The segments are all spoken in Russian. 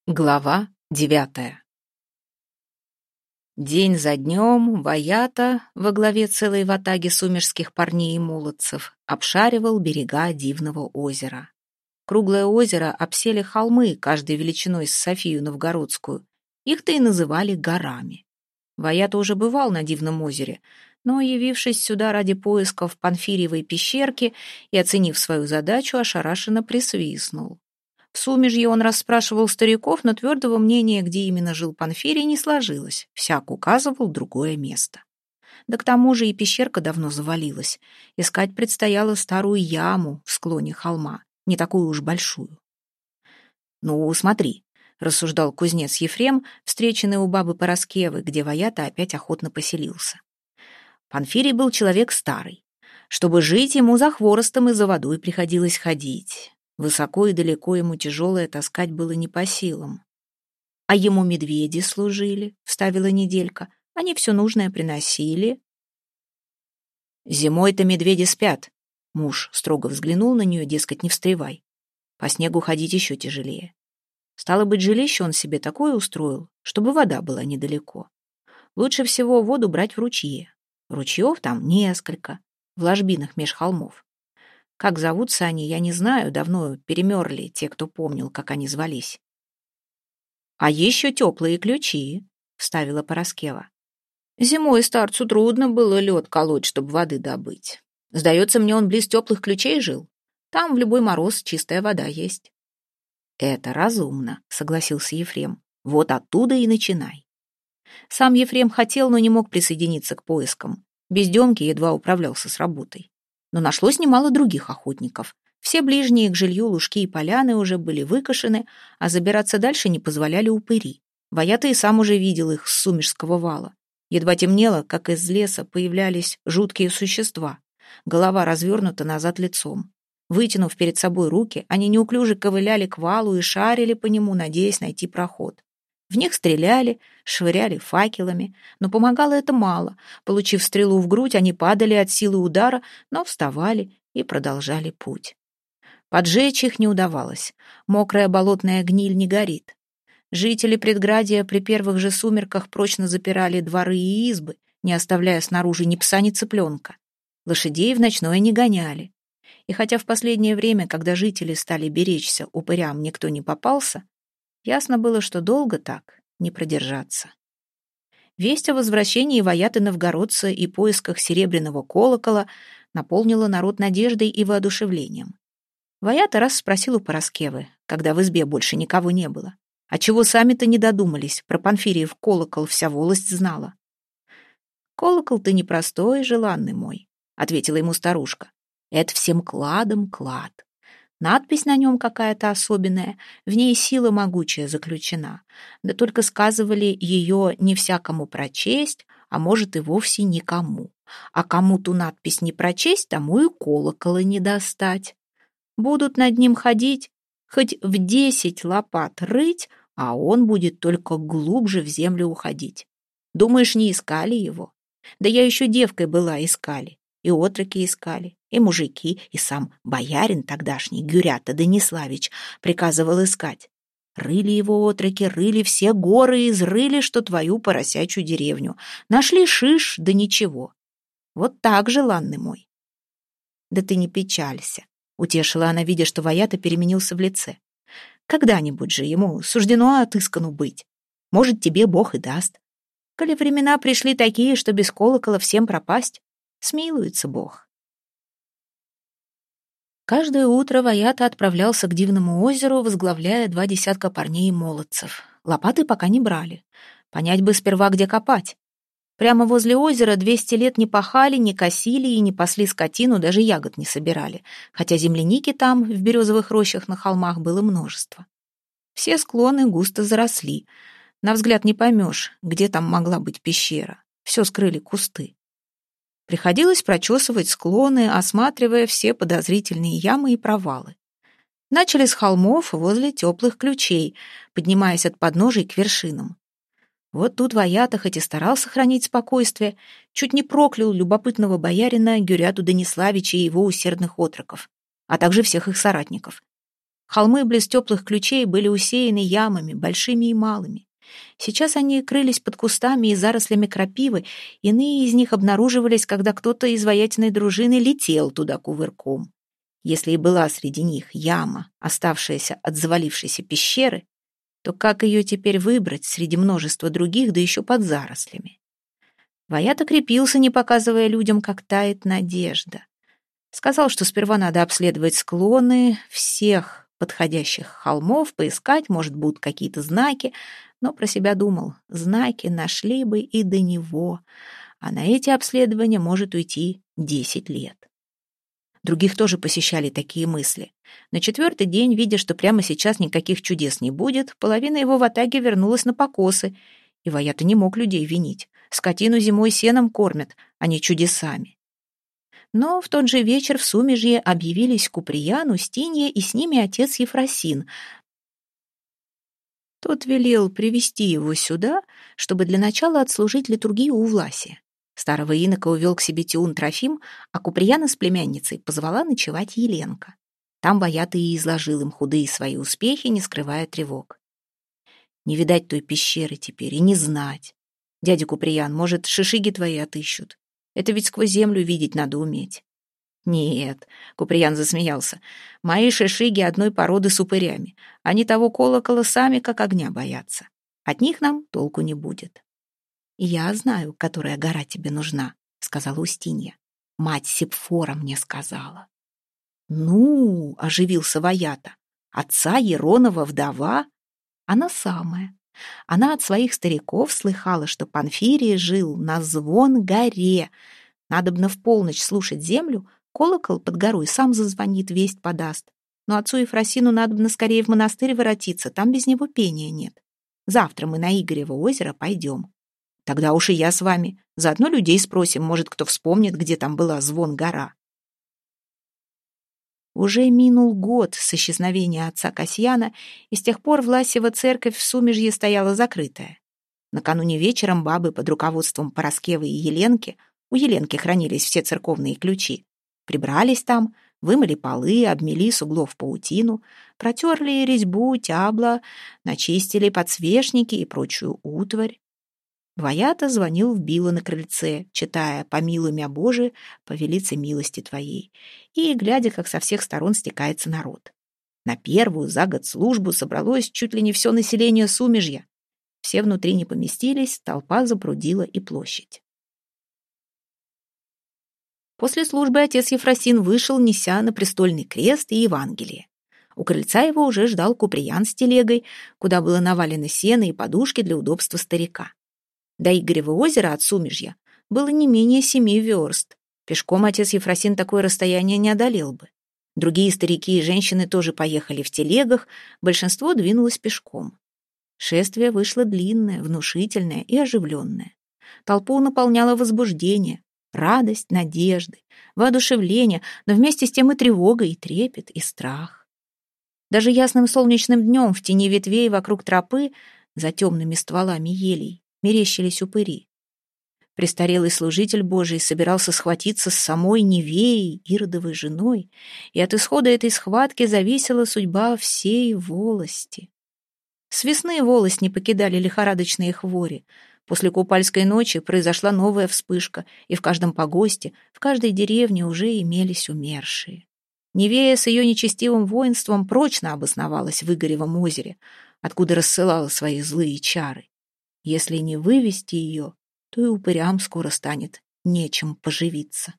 Глава 9. День за днем Ваята во главе целой ватаги сумерских парней и молодцев обшаривал берега дивного озера. Круглое озеро обсели холмы, каждой величиной с Софию Новгородскую. Их-то и называли горами. Ваята уже бывал на дивном озере, но, явившись сюда ради поисков Панфирьевой пещерки и оценив свою задачу, ошарашенно присвистнул. В Сумежье он расспрашивал стариков, но твердого мнения, где именно жил Панфирий, не сложилось. Всяк указывал другое место. Да к тому же и пещерка давно завалилась. Искать предстояло старую яму в склоне холма, не такую уж большую. «Ну, смотри», — рассуждал кузнец Ефрем, встреченный у бабы Пороскевы, где Ваята опять охотно поселился. Панфирий был человек старый. Чтобы жить, ему за хворостом и за водой приходилось ходить. Высоко и далеко ему тяжелое таскать было не по силам. «А ему медведи служили», — вставила Неделька. «Они все нужное приносили». «Зимой-то медведи спят», — муж строго взглянул на нее, дескать, не встревай. По снегу ходить еще тяжелее. Стало быть, жилище он себе такое устроил, чтобы вода была недалеко. Лучше всего воду брать в ручье. Ручьев там несколько, в ложбинах меж холмов. Как зовутся они, я не знаю, давно перемерли те, кто помнил, как они звались. «А еще теплые ключи», — вставила Пороскева. «Зимой старцу трудно было лед колоть, чтобы воды добыть. Сдается мне, он близ теплых ключей жил. Там в любой мороз чистая вода есть». «Это разумно», — согласился Ефрем. «Вот оттуда и начинай». Сам Ефрем хотел, но не мог присоединиться к поискам. Без Демки едва управлялся с работой. Но нашлось немало других охотников. Все ближние к жилью лужки и поляны уже были выкошены, а забираться дальше не позволяли упыри. Ваята и сам уже видел их с Сумежского вала. Едва темнело, как из леса появлялись жуткие существа. Голова развернута назад лицом. Вытянув перед собой руки, они неуклюже ковыляли к валу и шарили по нему, надеясь найти проход. В них стреляли, швыряли факелами, но помогало это мало. Получив стрелу в грудь, они падали от силы удара, но вставали и продолжали путь. Поджечь их не удавалось. Мокрая болотная гниль не горит. Жители предградия при первых же сумерках прочно запирали дворы и избы, не оставляя снаружи ни пса, ни цыпленка. Лошадей в ночное не гоняли. И хотя в последнее время, когда жители стали беречься, упырям никто не попался, ясно было, что долго так не продержаться. Весть о возвращении Ваяты-новгородца и поисках серебряного колокола наполнила народ надеждой и воодушевлением. Ваята раз спросил у Пороскевы, когда в избе больше никого не было. А чего сами-то не додумались, про Панфириев колокол вся волость знала. «Колокол ты непростой, желанный мой», — ответила ему старушка. «Это всем кладом клад. Надпись на нем какая-то особенная, в ней сила могучая заключена. Да только сказывали, ее не всякому прочесть, а может и вовсе никому. А кому ту надпись не прочесть, тому и колокола не достать. Будут над ним ходить, хоть в 10 лопат рыть, а он будет только глубже в землю уходить. Думаешь, не искали его? Да я еще девкой была, искали. И отроки искали, и мужики, и сам боярин тогдашний, Гюрята Даниславич, приказывал искать. Рыли его отроки, рыли все горы, изрыли, что твою поросячью деревню. Нашли шиш, да ничего. Вот так, желанный мой. Да ты не печалься, утешила она, видя, что Ваята переменился в лице. Когда-нибудь же ему суждено отыскану быть. Может, тебе Бог и даст. Коли времена пришли такие, что без колокола всем пропасть, смилуется Бог. Каждое утро Ваята отправлялся к дивному озеру, возглавляя 2 десятка парней и молодцев. Лопаты пока не брали. Понять бы сперва, где копать. Прямо возле озера 200 лет не пахали, не косили и не пасли скотину, даже ягод не собирали, хотя земляники там, в березовых рощах на холмах, было множество. Все склоны густо заросли. На взгляд не поймешь, где там могла быть пещера. Все скрыли кусты. Приходилось прочесывать склоны, осматривая все подозрительные ямы и провалы. Начали с холмов возле теплых ключей, поднимаясь от подножий к вершинам. Вот тут Ваята, хоть и старался сохранить спокойствие, чуть не проклял любопытного боярина Гюряту Даниславича и его усердных отроков, а также всех их соратников. Холмы близ теплых ключей были усеяны ямами, большими и малыми. Сейчас они крылись под кустами и зарослями крапивы, иные из них обнаруживались, когда кто-то из воятельной дружины летел туда кувырком. Если и была среди них яма, оставшаяся от завалившейся пещеры, то как ее теперь выбрать среди множества других, да еще под зарослями? Ваята крепился, не показывая людям, как тает надежда. Сказал, что сперва надо обследовать склоны всех подходящих холмов, поискать, может, будут какие-то знаки, но про себя думал, знаки нашли бы и до него, а на эти обследования может уйти 10 лет. Других тоже посещали такие мысли. На четвертый день, видя, что прямо сейчас никаких чудес не будет, половина его ватаги вернулась на покосы, и Ваята не мог людей винить. Скотину зимой сеном кормят, а не чудесами. Но в тот же вечер в Сумежье объявились Куприян, Устинья и с ними отец Ефросин. Тот велел привести его сюда, чтобы для начала отслужить литургию у Власия. Старого инока увел к себе Тиун Трофим, а Куприяна с племянницей позвала ночевать Еленка. Там Ваята и изложил им худые свои успехи, не скрывая тревог. Не видать той пещеры теперь и не знать. Дядя Куприян, может, шишиги твои отыщут? Это ведь сквозь землю видеть надо уметь. Нет, Куприян засмеялся. Мои шишиги одной породы с упырями. Они того колокола сами как огня боятся. От них нам толку не будет. «Я знаю, которая гора тебе нужна», — сказала Устинья. «Мать Сепфора мне сказала». «Ну», — оживился Ваята, — «отца Еронова вдова?» «Она самая. Она от своих стариков слыхала, что Панфирий жил на Звон-горе. Надобно в полночь слушать землю, колокол под горой сам зазвонит, весть подаст. Но отцу Ефросину надобно скорее в монастырь воротиться, там без него пения нет. Завтра мы на Игорево озеро пойдем. Тогда уж и я с вами. Заодно людей спросим, может, кто вспомнит, где там была Звон-гора». Уже минул год с исчезновения отца Касьяна, и с тех пор Власьева церковь в Сумежье стояла закрытая. Накануне вечером бабы под руководством Пороскевы и Еленки, у Еленки хранились все церковные ключи, прибрались там, вымыли полы, обмели с углов паутину, протерли резьбу, тябла, начистили подсвечники и прочую утварь. Ваята звонил в било на крыльце, читая «Помилуй мя, Боже, по велице милости Твоей», и глядя, как со всех сторон стекается народ. На первую за год службу собралось чуть ли не все население Сумежья. Все внутри не поместились, толпа запрудила и площадь. После службы отец Ефросин вышел, неся на престольный крест и Евангелие. У крыльца его уже ждал Куприян с телегой, куда было навалено сено и подушки для удобства старика. До Игорева озера от Сумежья было не менее 7 верст. Пешком отец Ефросин такое расстояние не одолел бы. Другие старики и женщины тоже поехали в телегах, большинство двинулось пешком. Шествие вышло длинное, внушительное и оживленное. Толпу наполняло возбуждение, радость, надежды, воодушевление, но вместе с тем и тревога, и трепет, и страх. Даже ясным солнечным днем в тени ветвей вокруг тропы, за темными стволами елей, мерещились упыри. Престарелый служитель Божий собирался схватиться с самой Невеей, Иродовой женой, и от исхода этой схватки зависела судьба всей волости. С весны волость не покидали лихорадочные хвори. После Купальской ночи произошла новая вспышка, и в каждом погосте, в каждой деревне уже имелись умершие. Невея с ее нечестивым воинством прочно обосновалась в Игоревом озере, откуда рассылала свои злые чары. Если не вывести ее, то и упырям скоро станет нечем поживиться.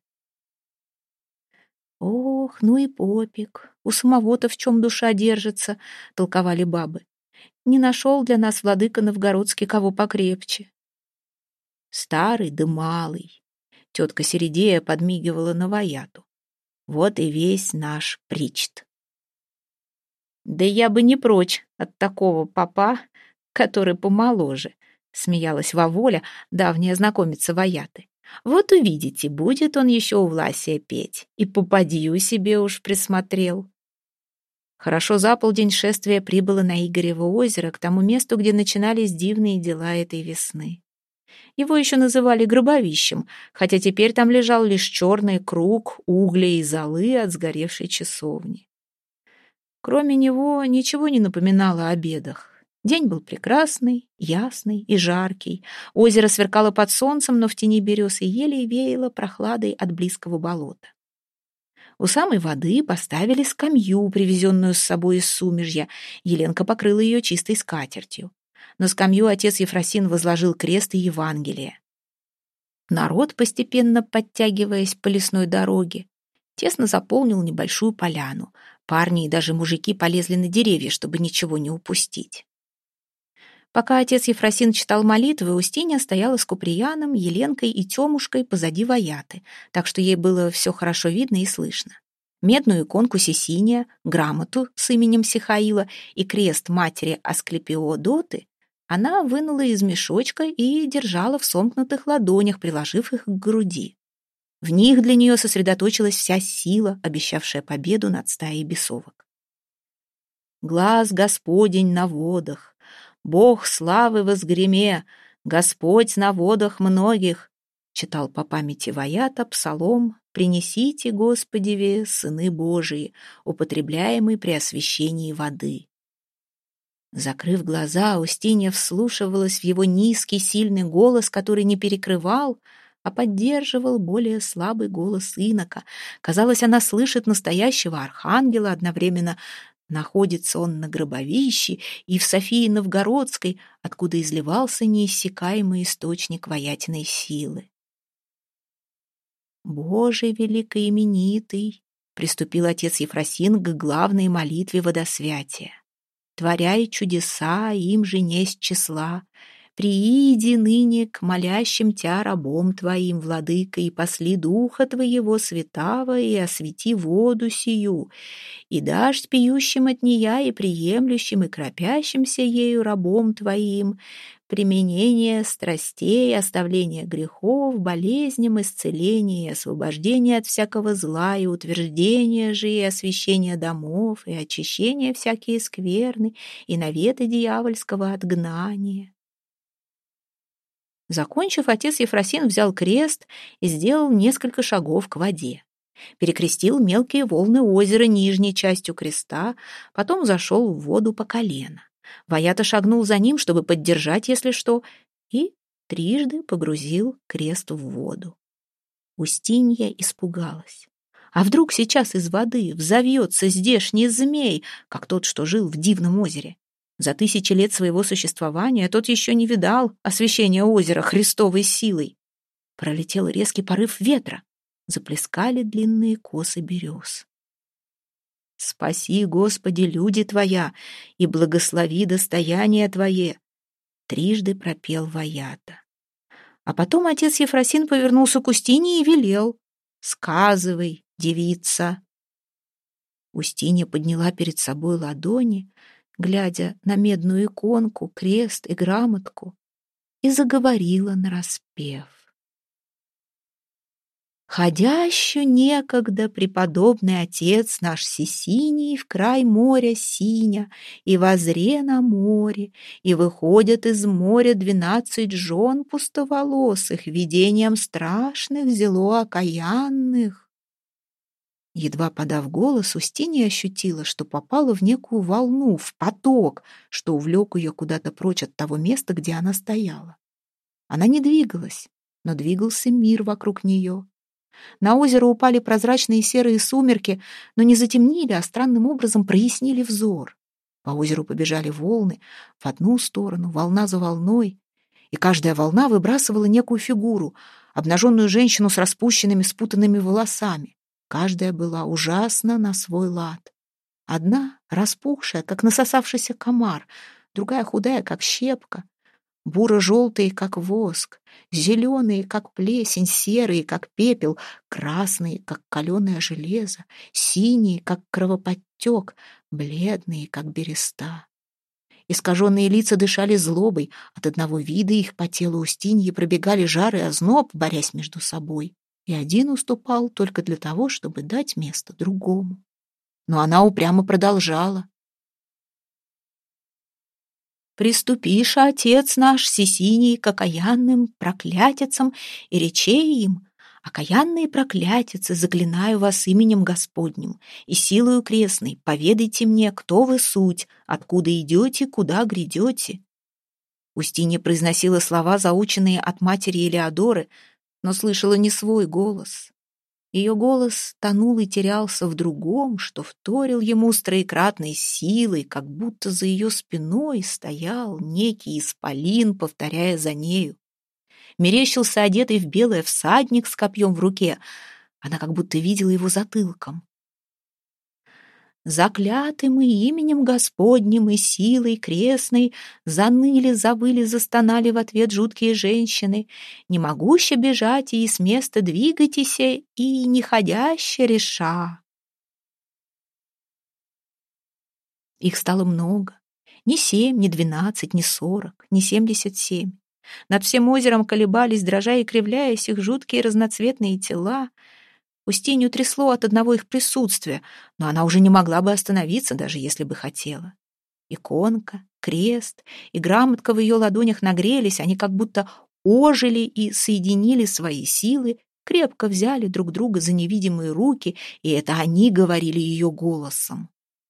«Ох, ну и попик, у самого-то в чем душа держится», — толковали бабы. «Не нашел для нас владыка новгородский кого покрепче». «Старый да малый», — тетка Середея подмигивала на Ваяту. «Вот и весь наш причт». «Да я бы не прочь от такого попа, который помоложе», — смеялась Ваволя, давняя знакомица Ваяты. «Вот увидите, будет он еще у Власия петь, и попадью себе уж присмотрел». Хорошо за полдень шествие прибыло на Игорево озеро, к тому месту, где начинались дивные дела этой весны. Его еще называли гробовищем, хотя теперь там лежал лишь черный круг угля и золы от сгоревшей часовни. Кроме него ничего не напоминало о бедах. День был прекрасный, ясный и жаркий. Озеро сверкало под солнцем, но в тени берез и елей веяло прохладой от близкого болота. У самой воды поставили скамью, привезенную с собой из Сумежья. Еленка покрыла ее чистой скатертью. На скамью отец Ефросин возложил крест и Евангелие. Народ, постепенно подтягиваясь по лесной дороге, тесно заполнил небольшую поляну. Парни и даже мужики полезли на деревья, чтобы ничего не упустить. Пока отец Ефросин читал молитвы, Устинья стояла с Куприяном, Еленкой и Темушкой позади Ваяты, так что ей было все хорошо видно и слышно. Медную иконку Сесиния, грамоту с именем Сихаила и крест матери Асклепиодоты она вынула из мешочка и держала в сомкнутых ладонях, приложив их к груди. В них для нее сосредоточилась вся сила, обещавшая победу над стаей бесовок. «Глаз Господень на водах, Бог славы возгреме, Господь на водах многих», читал по памяти Ваята псалом «Принесите, Господеве, сыны Божии», употребляемый при освящении воды. Закрыв глаза, Устинья вслушивалась в его низкий, сильный голос, который не перекрывал, а поддерживал более слабый голос инока. Казалось, она слышит настоящего архангела, одновременно находится он на гробовище и в Софии Новгородской, откуда изливался неиссякаемый источник Ваятиной силы. «Боже великоименитый!» — приступил отец Ефросин к главной молитве водосвятия. «Творяй чудеса, им же несть числа. Прииди ныне к молящим тя рабом твоим, владыка, и посли духа твоего святаго, и освети воду сию, и дашь пьющим от нея, и приемлющим, и кропящимся ею рабом твоим, применение страстей, оставление грехов, болезням, исцеление и освобождение от всякого зла, и утверждение же, и освящение домов, и очищение всякие скверны, и наветы дьявольского отгнания». Закончив, отец Ефросин взял крест и сделал несколько шагов к воде. Перекрестил мелкие волны озера нижней частью креста, потом зашел в воду по колено. Ваята шагнул за ним, чтобы поддержать, если что, и трижды погрузил крест в воду. Устинья испугалась. А вдруг сейчас из воды взовьется здешний змей, как тот, что жил в Дивном озере? За 1000 лет своего существования тот еще не видал освящения озера Христовой силой. Пролетел резкий порыв ветра. Заплескали длинные косы берез. «Спаси, Господи, люди Твоя, и благослови достояние Твое!» Трижды пропел Ваята. А потом отец Ефросин повернулся к Устинье и велел: «Сказывай, девица!» Устинья подняла перед собой ладони, глядя на медную иконку, крест и грамотку, и заговорила нараспев. «Ходящу некогда преподобный отец наш Сесиний в край моря синя, и возре на море, и выходят из моря 12 жен пустоволосых, видением страшных зело окаянных». Едва подав голос, Устинья ощутила, что попала в некую волну, в поток, что увлек ее куда-то прочь от того места, где она стояла. Она не двигалась, но двигался мир вокруг нее. На озеро упали прозрачные серые сумерки, но не затемнили, а странным образом прояснили взор. По озеру побежали волны, в одну сторону, волна за волной, и каждая волна выбрасывала некую фигуру, обнаженную женщину с распущенными, спутанными волосами. Каждая была ужасна на свой лад. Одна распухшая, как насосавшийся комар, другая худая, как щепка, буро-желтые, как воск, зеленые, как плесень, серые, как пепел, красные, как каленое железо, синие, как кровоподтек, бледные, как береста. Искаженные лица дышали злобой, от одного вида их по телу Устиньи пробегали жар и озноб, борясь между собой, и один уступал только для того, чтобы дать место другому. Но она упрямо продолжала. «Приступишь, отец наш, Сесиний, к окаянным проклятицам, и речей им: «Окаянные проклятицы, заклинаю вас именем Господним и силою крестной, поведайте мне, кто вы суть, откуда идете, куда грядете». Устинья произносила слова, заученные от матери Элеодоры, но слышала не свой голос. Ее голос тонул и терялся в другом, что вторил ему с троекратной силой, как будто за ее спиной стоял некий исполин, повторяя за нею. Мерещился одетый в белое всадник с копьем в руке. Она как будто видела его затылком. «Закляты мы именем Господним и силой крестной, заныли, завыли, застонали в ответ жуткие женщины, не могуще бежать и с места двигайтесь, и не ходяще реша». Их стало много. Не 7, не 12, не 40, не 77. Над всем озером колебались, дрожа и кривляясь, их жуткие разноцветные тела. Устинью трясло от одного их присутствия, но она уже не могла бы остановиться, даже если бы хотела. Иконка, крест и грамотка в ее ладонях нагрелись, они как будто ожили и соединили свои силы, крепко взяли друг друга за невидимые руки, и это они говорили ее голосом.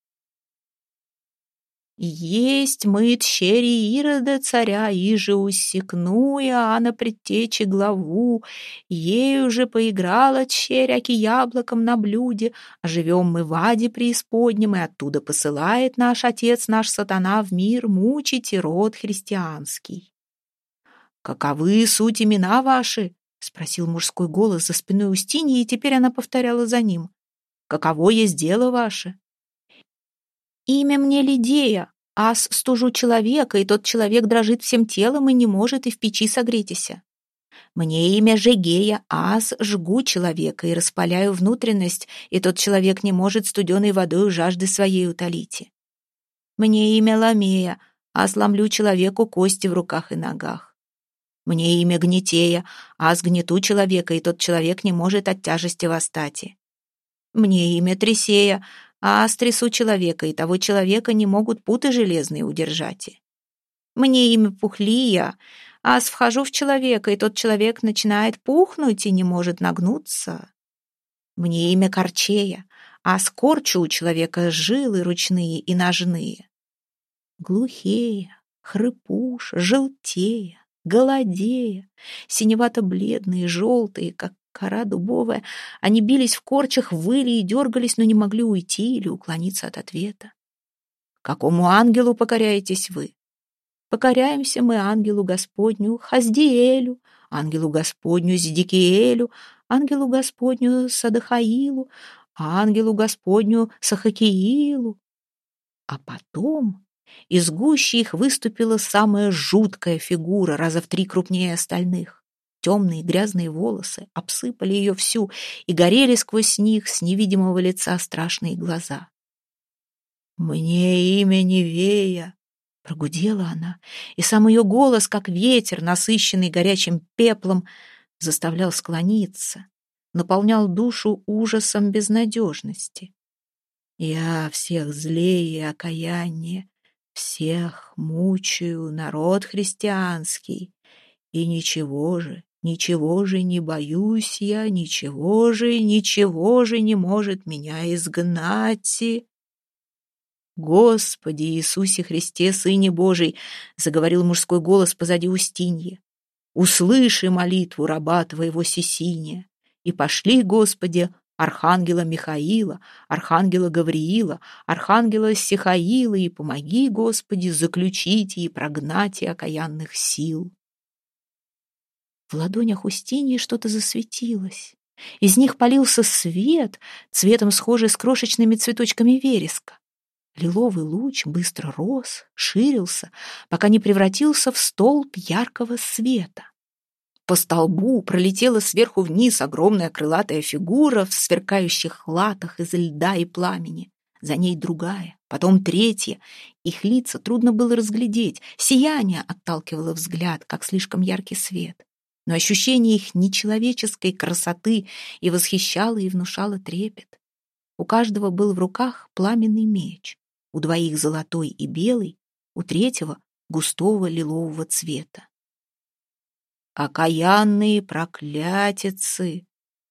«Есть мы тщери Ирода царя, иже усекну Иоанна предтечи главу, ею же поиграла тщерь, аки яблоком на блюде, а живем мы в аде преисподнем, и оттуда посылает наш отец, наш сатана, в мир мучить и род христианский». «Каковы суть имена ваши?» — спросил мужской голос за спиной Устиньи, и теперь она повторяла за ним. «Каково есть дело ваше?» «Имя мне Лидея, ас стужу человека, и тот человек дрожит всем телом и не может и в печи согретися. Мне имя Жегея, ас жгу человека и распаляю внутренность, и тот человек не может студеной водой жажды своей утолить. Мне имя Ламея, ас ломлю человеку кости в руках и ногах. Мне имя Гнетея, ас гнету человека, и тот человек не может от тяжести восстать. Мне имя Трисея, а стрясу человека, и того человека не могут путы железные удержать. Мне имя Пухлия, ас вхожу в человека, и тот человек начинает пухнуть и не может нагнуться. Мне имя Корчея, ас корчу у человека жилы ручные и ножные. Глухея, хрипуша, желтея, голодея, синевато-бледные, желтые, как кора дубовая, они бились в корчах, выли и дергались, но не могли уйти или уклониться от ответа. «Какому ангелу покоряетесь вы?» «Покоряемся мы ангелу Господню Хаздиэлю, ангелу Господню Зидикиэлю, ангелу Господню Садахаилу, ангелу Господню Сахакиилу». А потом из гущи их выступила самая жуткая фигура, раза в 3 крупнее остальных. Темные грязные волосы обсыпали ее всю, и горели сквозь них с невидимого лица страшные глаза. «Мне имя Невея», — прогудела она, и сам ее голос, как ветер, насыщенный горячим пеплом, заставлял склониться, наполнял душу ужасом безнадежности. «Я всех злее и окаяние, всех мучаю, народ христианский, и ничего же не боюсь я, ничего же не может меня изгнать. Господи Иисусе Христе, Сыне Божий, заговорил мужской голос позади Устиньи, услыши молитву раба твоего Сесиния, и пошли, Господи, архангела Михаила, архангела Гавриила, архангела Сихаила, и помоги, Господи, заключить и прогнать окаянных сил. В ладонях Устиньи что-то засветилось. Из них полился свет, цветом схожий с крошечными цветочками вереска. Лиловый луч быстро рос, ширился, пока не превратился в столб яркого света. По столбу пролетела сверху вниз огромная крылатая фигура в сверкающих латах из льда и пламени. За ней другая, потом третья. Их лица трудно было разглядеть, сияние отталкивало взгляд, как слишком яркий свет. Но ощущение их нечеловеческой красоты и восхищало, и внушало трепет. У каждого был в руках пламенный меч, у двоих золотой и белый, у третьего густого лилового цвета. «Окаянные проклятицы!»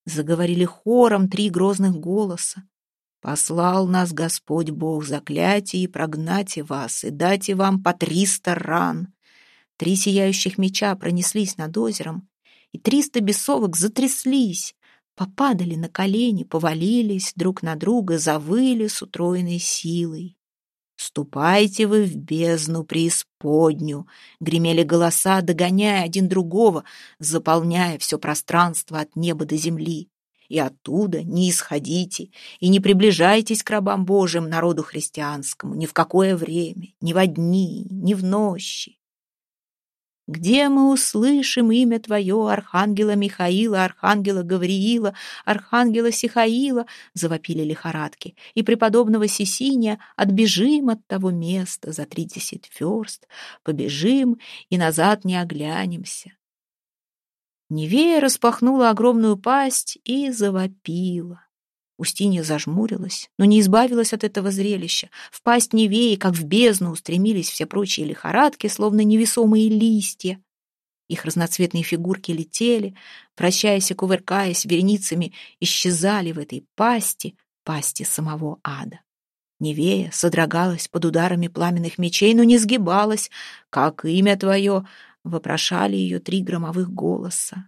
Заговорили хором 3 грозных голоса. «Послал нас Господь Бог заклятие и прогнать и вас, и дать и вам по 300 ран». 3 сияющих меча пронеслись над озером, и 300 бесовок затряслись, попадали на колени, повалились друг на друга, завыли с утроенной силой. «Ступайте вы в бездну преисподнюю!» — гремели голоса, догоняя один другого, заполняя все пространство от неба до земли. «И оттуда не исходите, и не приближайтесь к рабам Божьим, народу христианскому, ни в какое время, ни во дни, ни в нощи. Где мы услышим имя Твое, архангела Михаила, архангела Гавриила, архангела Сихаила?» — завопили лихорадки. «И преподобного Сисиния отбежим от того места за 30 верст, побежим и назад не оглянемся». Невея распахнула огромную пасть и завопила. Устинья зажмурилась, но не избавилась от этого зрелища. В пасть Невеи, как в бездну, устремились все прочие лихорадки, словно невесомые листья. Их разноцветные фигурки летели, вращаясь и кувыркаясь, вереницами исчезали в этой пасти, пасти самого ада. Невея содрогалась под ударами пламенных мечей, но не сгибалась. «Как имя твое?» — вопрошали ее 3 громовых голоса.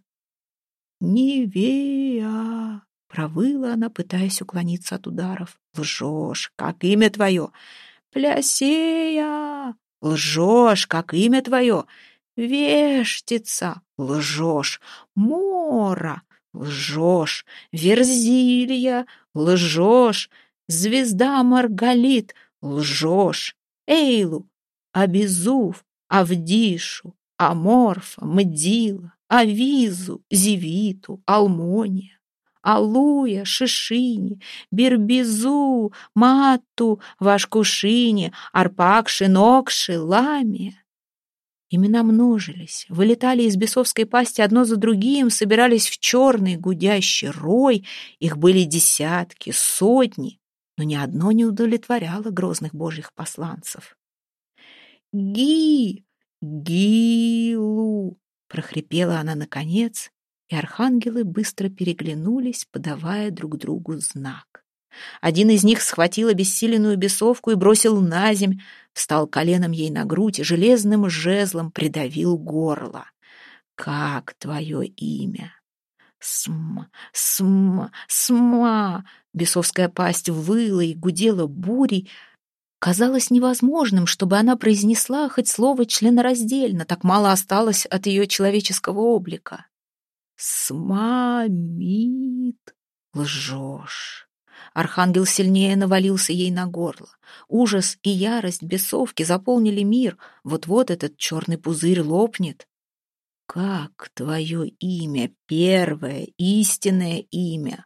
«Невея!» — провыла она, пытаясь уклониться от ударов. «Лжешь! Как имя твое?» «Плясея!» «Лжешь! Как имя твое?» «Вештица!» «Лжешь!» «Мора!» «Лжешь!» «Верзилья!» «Лжешь!» «Звезда Маргалит!» «Лжешь!» «Эйлу!» «Абизув!» «Авдишу!» «Аморфа!» «Мдила!» «Авизу!» «Зевиту!» «Алмония!» Алуя, Шишини, Бирбизу, Мату, Вашкушини, Арпакши, Нокши, Ламия. Имена множились, вылетали из бесовской пасти одно за другим, собирались в черный гудящий рой. Их были десятки, сотни, но ни одно не удовлетворяло грозных божьих посланцев. «Ги! Гилу!» — прохрипела она наконец, и архангелы быстро переглянулись, подавая друг другу знак. Один из них схватил обессиленную бесовку и бросил наземь, встал коленом ей на грудь и железным жезлом придавил горло. «Как твое имя?» «Сма!» Бесовская пасть выла и гудела бурей. Казалось невозможным, чтобы она произнесла хоть слово членораздельно, так мало осталось от ее человеческого облика. «Смамит!» «Лжешь!» Архангел сильнее навалился ей на горло. Ужас и ярость бесовки заполнили мир. Вот-вот этот черный пузырь лопнет. «Как твое имя, первое, истинное имя?»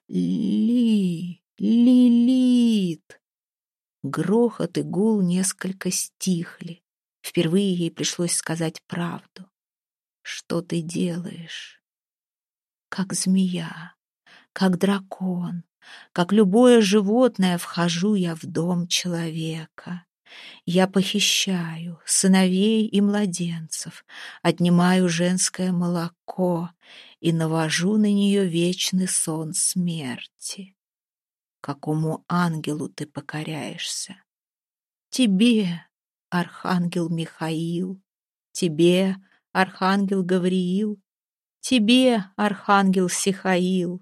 Лилит!» Грохот и гул несколько стихли. Впервые ей пришлось сказать правду. «Что ты делаешь?» «Как змея, как дракон, как любое животное вхожу я в дом человека. Я похищаю сыновей и младенцев, отнимаю женское молоко и навожу на нее вечный сон смерти. Какому ангелу ты покоряешься? Тебе, архангел Михаил, тебе, архангел Гавриил, тебе, архангел Сихаил.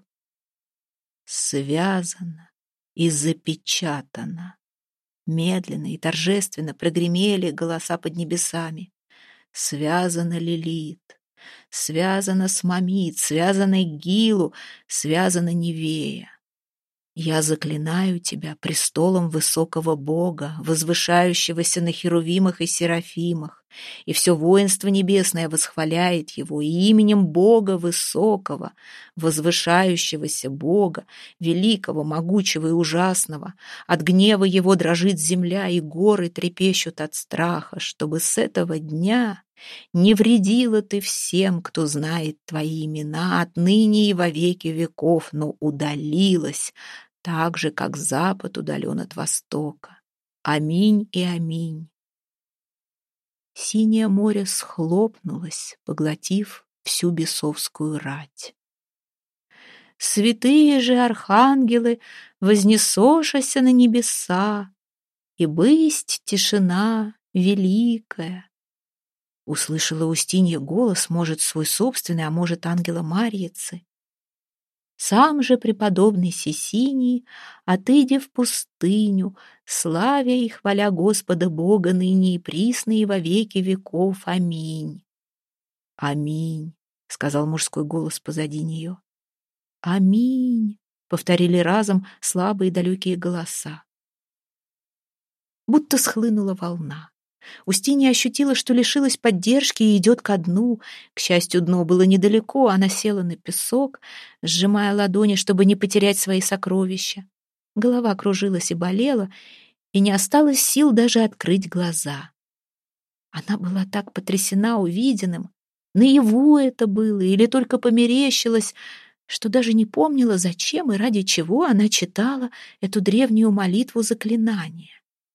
Связано и запечатано. Медленно и торжественно прогремели голоса под небесами. Связана Лилит, связана с Мамит, связана Гилу, связана Невея. Я заклинаю тебя престолом высокого Бога, возвышающегося на херувимах и серафимах, и все воинство небесное восхваляет его, и именем Бога высокого, возвышающегося Бога, великого, могучего и ужасного. От гнева его дрожит земля, и горы трепещут от страха, чтобы с этого дня не вредила ты всем, кто знает твои имена отныне и во веки веков, но удалилась, так же, как запад удален от востока. Аминь и аминь. Синее море схлопнулось, поглотив всю бесовскую рать. святые же архангелы, вознесошася на небеса, и бысть тишина великая. Услышала Устинья голос, может, свой собственный, а может, ангела Марьицы. Сам же преподобный Сесиний, отыдя в пустыню, славя и хваля Господа Бога ныне и присно и во веки веков. Аминь. Аминь, сказал мужской голос позади нее. Аминь, повторили разом слабые далекие голоса. Будто схлынула волна. Устинья ощутила, что лишилась поддержки и идет ко дну. К счастью, дно было недалеко, она села на песок, сжимая ладони, чтобы не потерять свои сокровища. Голова кружилась и болела, и не осталось сил даже открыть глаза. Она была так потрясена увиденным, наяву это было или только померещилось, что даже не помнила, зачем и ради чего она читала эту древнюю молитву заклинания.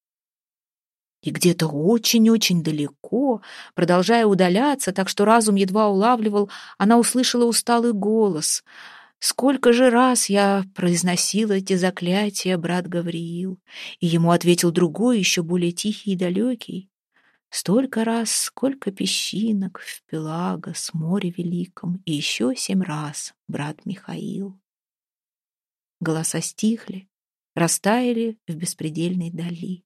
И где-то очень-очень далеко, продолжая удаляться, так что разум едва улавливал, она услышала усталый голос. «Сколько же раз я произносила эти заклятия, брат Гавриил?» И ему ответил другой, еще более тихий и далекий. «Столько раз, сколько песчинок в Пелагос, море великом, и еще 7 раз, брат Михаил». Голоса стихли, растаяли в беспредельной дали.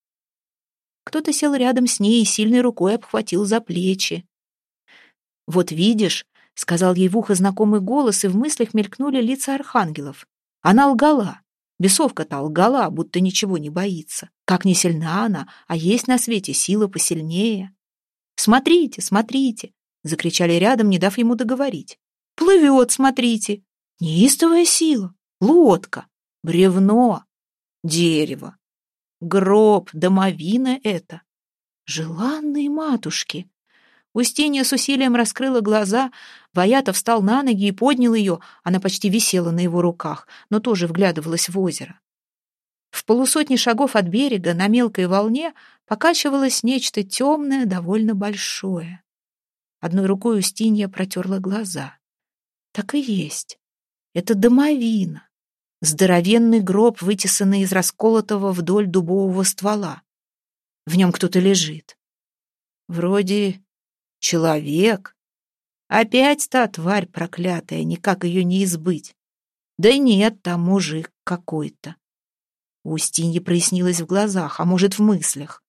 Кто-то сел рядом с ней и сильной рукой обхватил за плечи. «Вот видишь», — сказал ей в ухо знакомый голос, и в мыслях мелькнули лица архангелов. Она лгала. Бесовка-то лгала, будто ничего не боится. Как не сильна она, а есть на свете сила посильнее. «Смотрите, смотрите!» — закричали рядом, не дав ему договорить. «Плывет, смотрите! Неистовая сила! Лодка! Бревно! Дерево! Гроб, домовина это! Желанные матушки!» Устинья с усилием раскрыла глаза, Ваята встал на ноги и поднял ее, она почти висела на его руках, но тоже вглядывалась в озеро. В 100 шагов от берега на мелкой волне покачивалось нечто темное, довольно большое. Одной рукой Устинья протерла глаза. Так и есть. Это домовина. Здоровенный гроб, вытесанный из расколотого вдоль дубового ствола. В нем кто-то лежит. Вроде человек. Опять та тварь проклятая, никак ее не избыть. Да нет, там мужик какой-то. У Устиньи прояснилось в глазах, а может, в мыслях.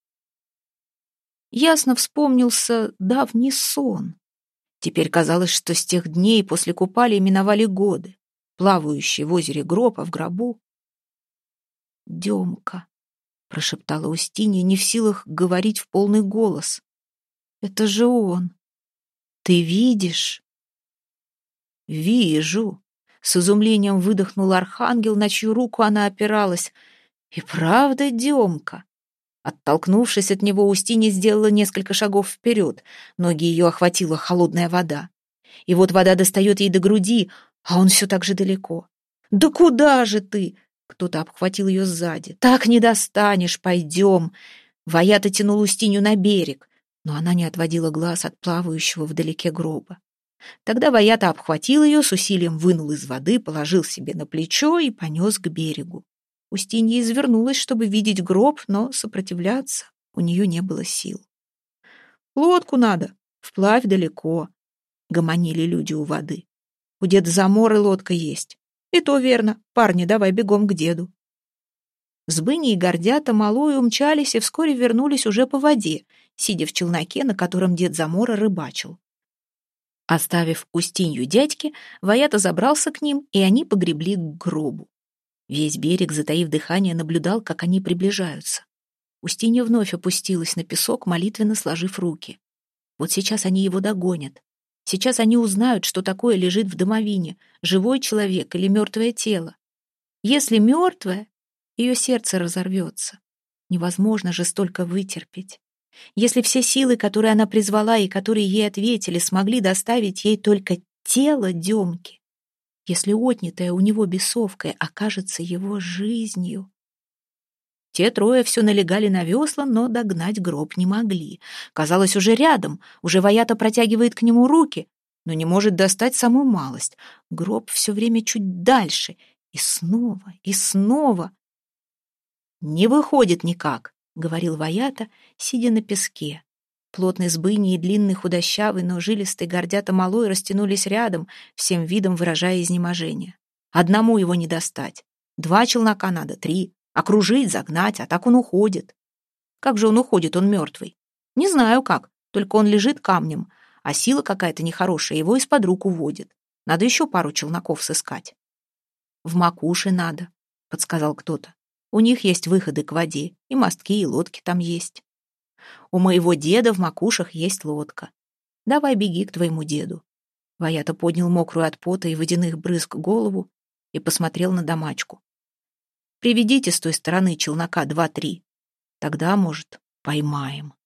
Ясно вспомнился давний сон. Теперь казалось, что с тех дней после купали миновали годы, плавающий в озере гроб, а в гробу. «Демка», — прошептала Устинья, не в силах говорить в полный голос. «Это же он. Ты видишь?» «Вижу», — с изумлением выдохнул архангел, на чью руку она опиралась. «И правда Демка». Оттолкнувшись от него, Устинья сделала несколько шагов вперед. Ноги ее охватила холодная вода. И вот вода достает ей до груди, а он все так же далеко. «Да куда же ты?» Кто-то обхватил ее сзади. «Так не достанешь, пойдем!» Ваята тянул Устинью на берег, но она не отводила глаз от плавающего вдалеке гроба. Тогда Ваята обхватил ее, с усилием вынул из воды, положил себе на плечо и понес к берегу. Устинья извернулась, чтобы видеть гроб, но сопротивляться у нее не было сил. «Лодку надо, вплавь далеко», — гомонили люди у воды. «У деда Заморы лодка есть». «И то верно. Парни, давай бегом к деду». Сбыни и Гордята малою умчались и вскоре вернулись уже по воде, сидя в челноке, на котором дед Замора рыбачил. Оставив Устинью дядьке, Ваята забрался к ним, и они погребли к гробу. Весь берег, затаив дыхание, наблюдал, как они приближаются. Устинья вновь опустилась на песок, молитвенно сложив руки. Вот сейчас они его догонят. Сейчас они узнают, что такое лежит в домовине, живой человек или мертвое тело. Если мертвое, ее сердце разорвется. Невозможно же столько вытерпеть. Если все силы, которые она призвала и которые ей ответили, смогли доставить ей только тело Демки, если отнятая у него бесовкой окажется его жизнью. Те трое все налегали на весла, но догнать гроб не могли. Казалось, уже рядом, уже Ваята протягивает к нему руки, но не может достать самую малость. Гроб все время чуть дальше. И снова, и снова. «Не выходит никак», — говорил Ваята, сидя на песке. Плотный сбыни и длинный худощавый, но жилистый гордята малой растянулись рядом, всем видом выражая изнеможение. Одному его не достать. 2 челнока надо, 3. Окружить, загнать, а так он уходит. Как же он уходит, он мертвый? Не знаю как, только он лежит камнем, а сила какая-то нехорошая его из-под рук уводит. Надо еще пару челноков сыскать. В Макуши надо, подсказал кто-то. У них есть выходы к воде, и мостки, и лодки там есть. У моего деда в Макушах есть лодка. Давай беги к твоему деду. Ваята поднял мокрую от пота и водяных брызг голову и посмотрел на домачку. Приведите с той стороны челнока 2-3. Тогда, может, поймаем.